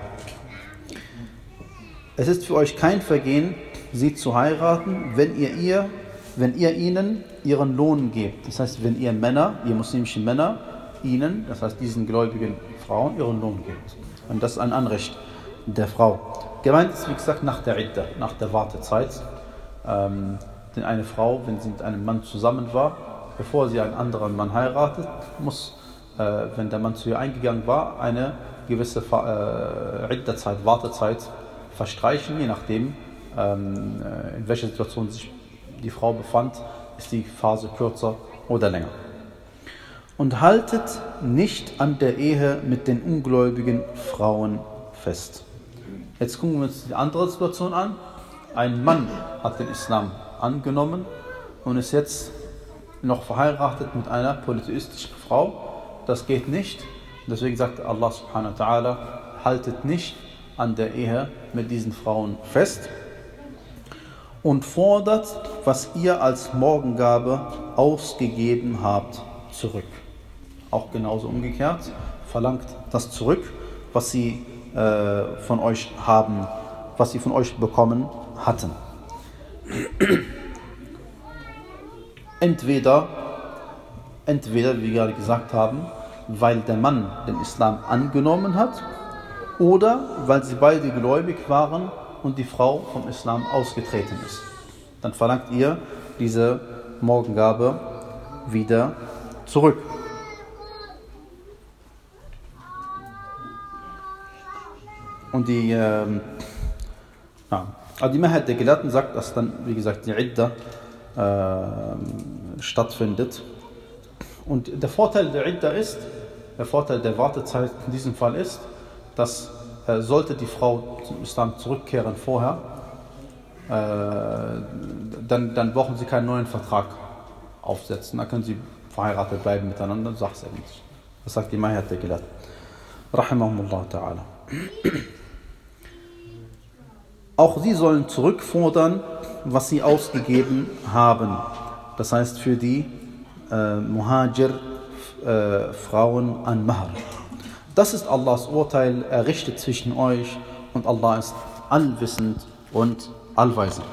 Es ist für euch kein Vergehen, sie zu heiraten, wenn ihr, ihr, wenn ihr ihnen ihren Lohn gebt. Das heißt, wenn ihr Männer, ihr muslimischen Männer, ihnen, das heißt diesen gläubigen Frauen, ihren Lohn gebt. Und das ist ein Anrecht der Frau. Gemeint ist, wie gesagt, nach der Idda, nach der Wartezeit. Ähm, denn eine Frau, wenn sie mit einem Mann zusammen war, bevor sie einen anderen Mann heiratet, muss, äh, wenn der Mann zu ihr eingegangen war, eine gewisse äh, Idda-Zeit, Wartezeit verstreichen, je nachdem, ähm, in welcher Situation sich die Frau befand, ist die Phase kürzer oder länger. Und haltet nicht an der Ehe mit den ungläubigen Frauen fest. Jetzt gucken wir uns die andere Situation an. Ein Mann hat den Islam angenommen und ist jetzt noch verheiratet mit einer polytheistischen Frau. Das geht nicht. Deswegen sagt Allah subhanahu wa ta'ala, haltet nicht an der Ehe mit diesen Frauen fest und fordert, was ihr als Morgengabe ausgegeben habt, zurück. Auch genauso umgekehrt, verlangt das zurück, was sie äh, von euch haben, was sie von euch bekommen hatten. Entweder, entweder, wie wir gerade gesagt haben, weil der Mann den Islam angenommen hat, oder weil sie beide gläubig waren und die Frau vom Islam ausgetreten ist. Dann verlangt ihr diese Morgengabe wieder zurück. Und die, ähm, ja, also die Mehrheit der Gelehrten sagt, dass dann, wie gesagt, die Idda äh, stattfindet. Und der Vorteil der Idda ist, der Vorteil der Wartezeit in diesem Fall ist, dass äh, sollte die Frau zum Islam zurückkehren vorher, äh, dann, dann brauchen sie keinen neuen Vertrag aufsetzen. Dann können sie verheiratet bleiben miteinander, sagt es nicht. Das sagt die Mehrheit der Gelehrten. Rahimahumullah ta'ala. Auch sie sollen zurückfordern, was sie ausgegeben haben. Das heißt für die äh, Muhajir äh, Frauen an Mahr. Das ist Allahs Urteil, er richtet zwischen euch und Allah ist allwissend und allweise.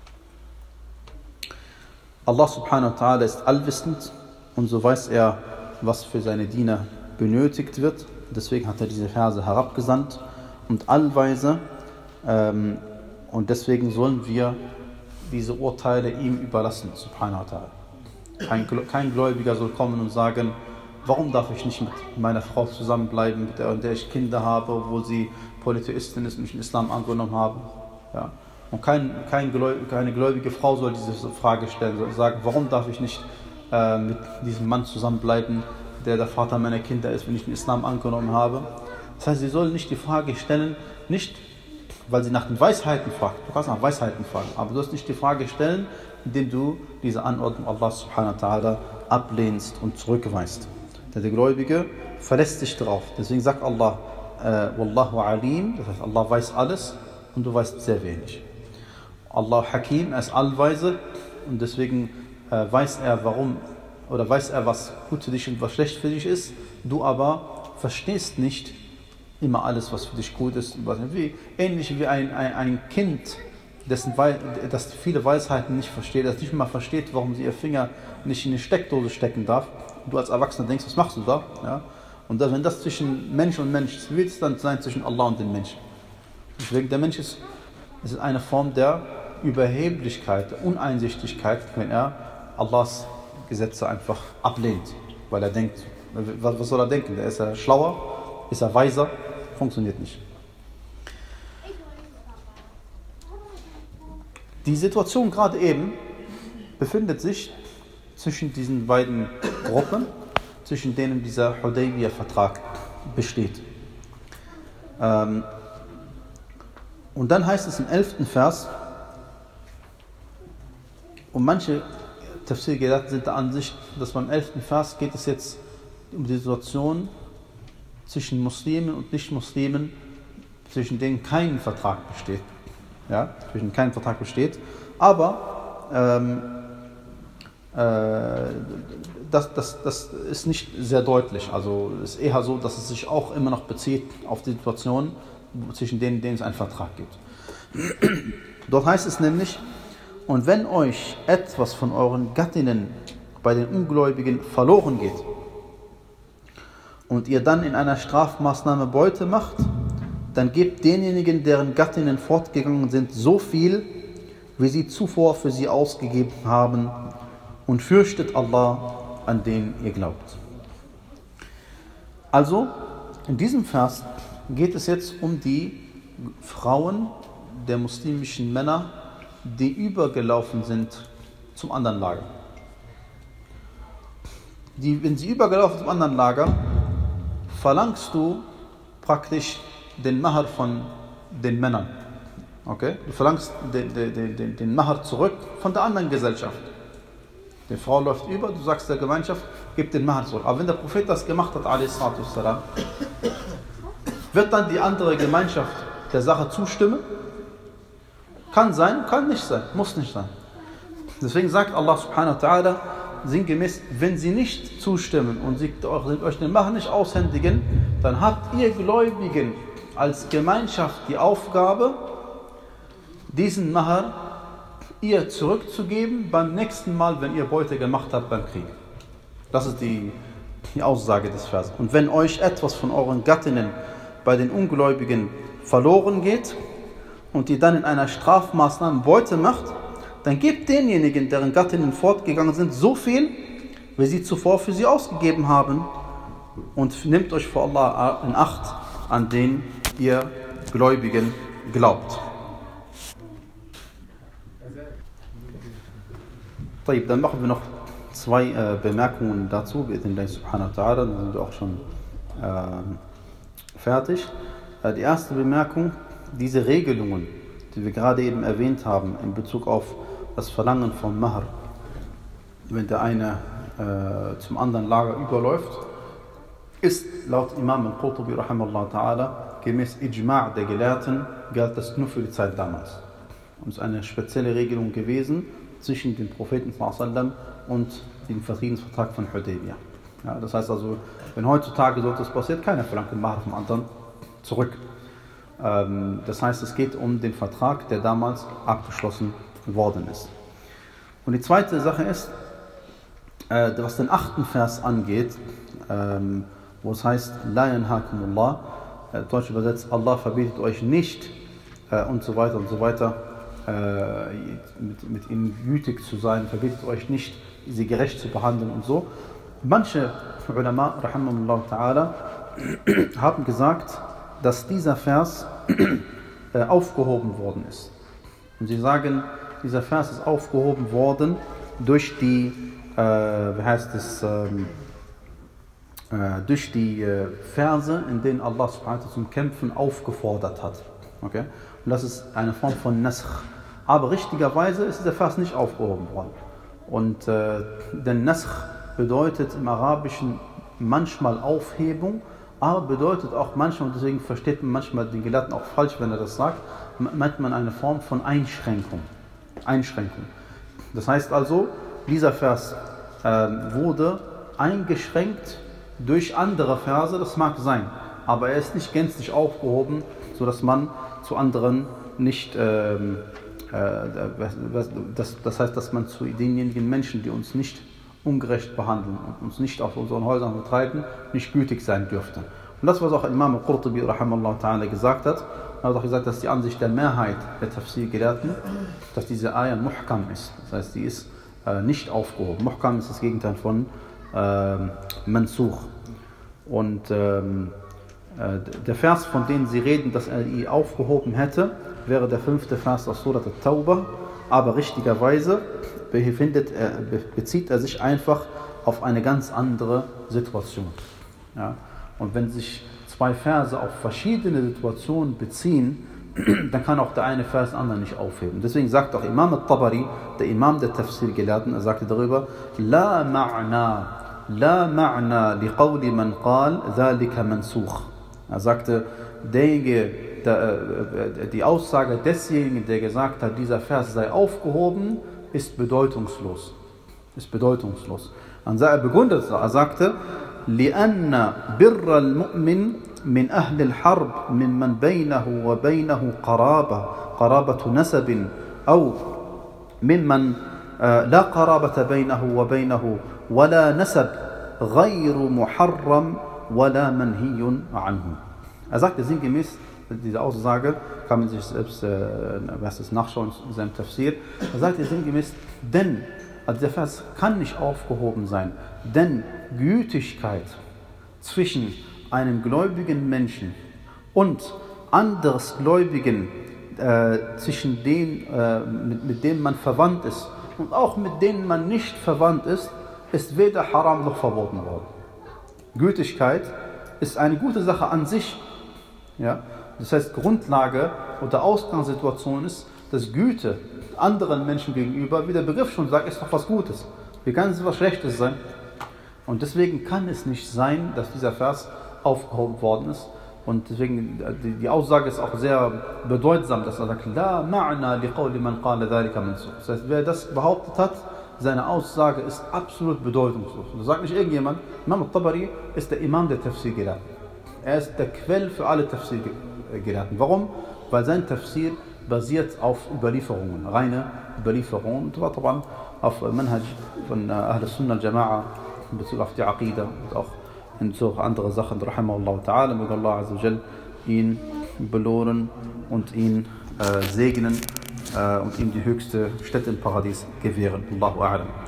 Allah subhanahu wa ta'ala ist allwissend und so weiß er was für seine Diener benötigt wird. Deswegen hat er diese Verse herabgesandt und allweise. Ähm, und deswegen sollen wir diese Urteile ihm überlassen, subhanahu wa ta'ala. Kein, kein Gläubiger soll kommen und sagen, warum darf ich nicht mit meiner Frau zusammenbleiben, mit der, mit der ich Kinder habe, obwohl sie Polytheistin ist und ich den Islam angenommen habe. Ja. Und kein, kein Gläubige, keine gläubige Frau soll diese Frage stellen, soll sagen, warum darf ich nicht äh, mit diesem Mann zusammenbleiben, der der Vater meiner Kinder ist, wenn ich den Islam angenommen habe. Das heißt, sie soll nicht die Frage stellen, nicht weil sie nach den Weisheiten fragt, du kannst nach Weisheiten fragen, aber du sollst nicht die Frage stellen, indem du diese Anordnung Allah subhanahu wa ta'ala ablehnst und zurückweist. Denn der Gläubige verlässt sich darauf. Deswegen sagt Allah, äh, Wallahu alim, das heißt, Allah weiß alles und du weißt sehr wenig. Allah Hakim, er ist allweise und deswegen äh, weiß er, warum, oder weiß er, was gut für dich und was schlecht für dich ist, du aber verstehst nicht immer alles, was für dich gut ist. Wie, ähnlich wie ein, ein, ein Kind, dessen Wei- das viele Weisheiten nicht versteht, das nicht mal versteht, warum sie ihr Finger nicht in eine Steckdose stecken darf. Und du als Erwachsener denkst, was machst du da? Ja? Und dann, wenn das zwischen Mensch und Mensch ist, wie wird es dann sein zwischen Allah und dem Menschen? Deswegen, der Mensch ist, ist eine Form der Überheblichkeit, der Uneinsichtigkeit, wenn er Allahs Gesetze einfach ablehnt. Weil er denkt, was, was soll er denken? Ist er schlauer? Ist er weiser? Funktioniert nicht. Die Situation gerade eben befindet sich zwischen diesen beiden Gruppen, zwischen denen dieser Hudaybiyah-Vertrag besteht. Ähm, und dann heißt es im elften Vers, und manche Tafsir-Gelehrten sind der Ansicht, dass beim elften Vers geht es jetzt um die Situation zwischen Muslimen und Nicht-Muslimen, zwischen denen kein Vertrag besteht. Ja, zwischen kein Vertrag besteht. Aber ähm, äh, das, das, das ist nicht sehr deutlich. Also es ist eher so, dass es sich auch immer noch bezieht auf die Situation, zwischen denen, denen es einen Vertrag gibt. Dort heißt es nämlich, und wenn euch etwas von euren Gattinnen bei den Ungläubigen verloren geht und ihr dann in einer Strafmaßnahme Beute macht, dann gebt denjenigen, deren Gattinnen fortgegangen sind, so viel, wie sie zuvor für sie ausgegeben haben, und fürchtet Allah, an den ihr glaubt. Also, in diesem Vers geht es jetzt um die Frauen der muslimischen Männer, die übergelaufen sind zum anderen Lager. Die, wenn sie übergelaufen zum anderen Lager, verlangst du praktisch den Mahar von den Männern. Okay? Du verlangst den, den, den, den Mahar zurück von der anderen Gesellschaft. Die Frau läuft über, du sagst der Gemeinschaft, gib den Mahar zurück. Aber wenn der Prophet das gemacht hat, a.s.w., wird dann die andere Gemeinschaft der Sache zustimmen? Kann sein, kann nicht sein, muss nicht sein. Deswegen sagt Allah subhanahu wa ta'ala sinngemäß, wenn sie nicht zustimmen und sie euch den Mahar nicht aushändigen, dann habt ihr Gläubigen als Gemeinschaft die Aufgabe, diesen Mahar ihr zurückzugeben beim nächsten Mal, wenn ihr Beute gemacht habt beim Krieg. Das ist die, die Aussage des Verses. Und wenn euch etwas von euren Gattinnen bei den Ungläubigen verloren geht und ihr dann in einer Strafmaßnahme Beute macht, dann gebt denjenigen, deren Gattinnen fortgegangen sind, so viel, wie sie zuvor für sie ausgegeben haben, und nehmt euch vor Allah in Acht, an den ihr Gläubigen glaubt. Dann machen wir noch zwei äh, Bemerkungen dazu, bi'idhnillahi subhanahu wa ta'ala, dann sind wir auch schon äh, fertig. Äh, die erste Bemerkung, diese Regelungen, die wir gerade eben erwähnt haben, in Bezug auf das Verlangen von Mahar, wenn der eine äh, zum anderen Lager überläuft, ist laut Imam al-Qurtubi rahimahullah ta'ala gemäß Ijma' der Gelehrten, galt das nur für die Zeit damals. Und es ist eine spezielle Regelung gewesen zwischen dem Propheten sallallahu alaihi wasallam und dem Friedensvertrag von Hudaybiyah. Ja, das heißt also, wenn heutzutage so etwas passiert, keiner verlangt den Mahar vom anderen zurück. Ähm, das heißt, es geht um den Vertrag, der damals abgeschlossen worden ist. Und die zweite Sache ist, äh, was den achten Vers angeht, ähm, wo es heißt, La yanhakumullah, äh, deutsch übersetzt, Allah verbietet euch nicht, äh, und so weiter und so weiter, äh, mit, mit ihnen gütig zu sein, verbietet euch nicht, sie gerecht zu behandeln und so. Manche Ulama, rahimahumullah ta'ala, haben gesagt, dass dieser Vers äh, aufgehoben worden ist. Und sie sagen, dieser Vers ist aufgehoben worden durch die, äh, wie heißt es, ähm, äh, durch die äh, Verse, in denen Allah subhanahu wa ta'ala zum Kämpfen aufgefordert hat. Okay? Und das ist eine Form von Naskh. Aber richtigerweise ist dieser Vers nicht aufgehoben worden. Und äh, denn Naskh bedeutet im Arabischen manchmal Aufhebung, aber bedeutet auch manchmal, und deswegen versteht man manchmal den Gelehrten auch falsch, wenn er das sagt, meint man eine Form von Einschränkung. Einschränkung. Das heißt also, dieser Vers äh, wurde eingeschränkt durch andere Verse, das mag sein, aber er ist nicht gänzlich aufgehoben, sodass man zu anderen nicht, ähm, äh, das, das heißt, dass man zu denjenigen Menschen, die uns nicht ungerecht behandeln und uns nicht auf unseren Häusern vertreiben, nicht gütig sein dürfte. Und das, was auch Imam al-Qurtubi rahimahullah ta'ala gesagt hat, er hat auch gesagt, dass die Ansicht der Mehrheit der Tafsir-Gelehrten, dass diese Ayah Muhkam ist. Das heißt, die ist äh, nicht aufgehoben. Muhkam ist das Gegenteil von äh, Mansukh. Und ähm, äh, der Vers, von dem sie reden, dass er ihn aufgehoben hätte, wäre der fünfte Vers aus Surat al-Tawbah. Aber richtigerweise befindet er, bezieht er sich einfach auf eine ganz andere Situation. Ja? Und wenn sich zwei Verse auf verschiedene Situationen beziehen, dann kann auch der eine Vers den anderen nicht aufheben. Deswegen sagt auch Imam al-Tabari, der Imam der Tafsir-Gelehrten, er sagte darüber, La ma'na, la ma'na liqawli man qal, dhalika mansukh. Er sagte, derjenige, der, die Aussage desjenigen, der gesagt hat, dieser Vers sei aufgehoben, ist bedeutungslos. Ist bedeutungslos. Und er begründet, er sagte, لأن بر المؤمن من أهل الحرب ممن بينه وبينه قرابة قرابة نسب أو ممن لا قرابة بينه وبينه ولا نسب غير محرم ولا منهي عنه. Er sagte sinngemäß, diese Aussage kann man sich selbst äh, was nachschauen in seinem Tafsir. Er sagte sinngemäß, denn, also der Vers kann nicht aufgehoben sein, denn Gütigkeit zwischen einem gläubigen Menschen und anderes Gläubigen, äh, zwischen denen, äh, mit, mit denen man verwandt ist und auch mit denen man nicht verwandt ist, ist weder haram noch verboten worden. Gütigkeit ist eine gute Sache an sich. Ja? Das heißt, Grundlage oder Ausgangssituation ist, dass Güte anderen Menschen gegenüber, wie der Begriff schon sagt, ist doch was Gutes. Wie kann es was Schlechtes sein? Und deswegen kann es nicht sein, dass dieser Vers aufgehoben worden ist. Und deswegen, die, die Aussage ist auch sehr bedeutsam, dass er sagt, La ma'na liqawli man qala dhalika mansukh. Das heißt, wer das behauptet hat, seine Aussage ist absolut bedeutungslos. Und das sagt nicht irgendjemand. Imam al-Tabari ist der Imam der Tafsir-Gelehrten. Er ist der Quell für alle Tafsir-Gelehrten. Warum? Weil sein Tafsir basiert auf Überlieferungen, reine Überlieferungen. Und war daran auf Manhaj von Ahl Sunnah al-Jama'a in Bezug auf die Aqida und auch in so andere Sachen. Rahimahullah ta'ala, möge Allah azza wa jal ihn belohnen und ihn äh, segnen äh, und ihm die höchste Stätte im Paradies gewähren. Allahu a'lam.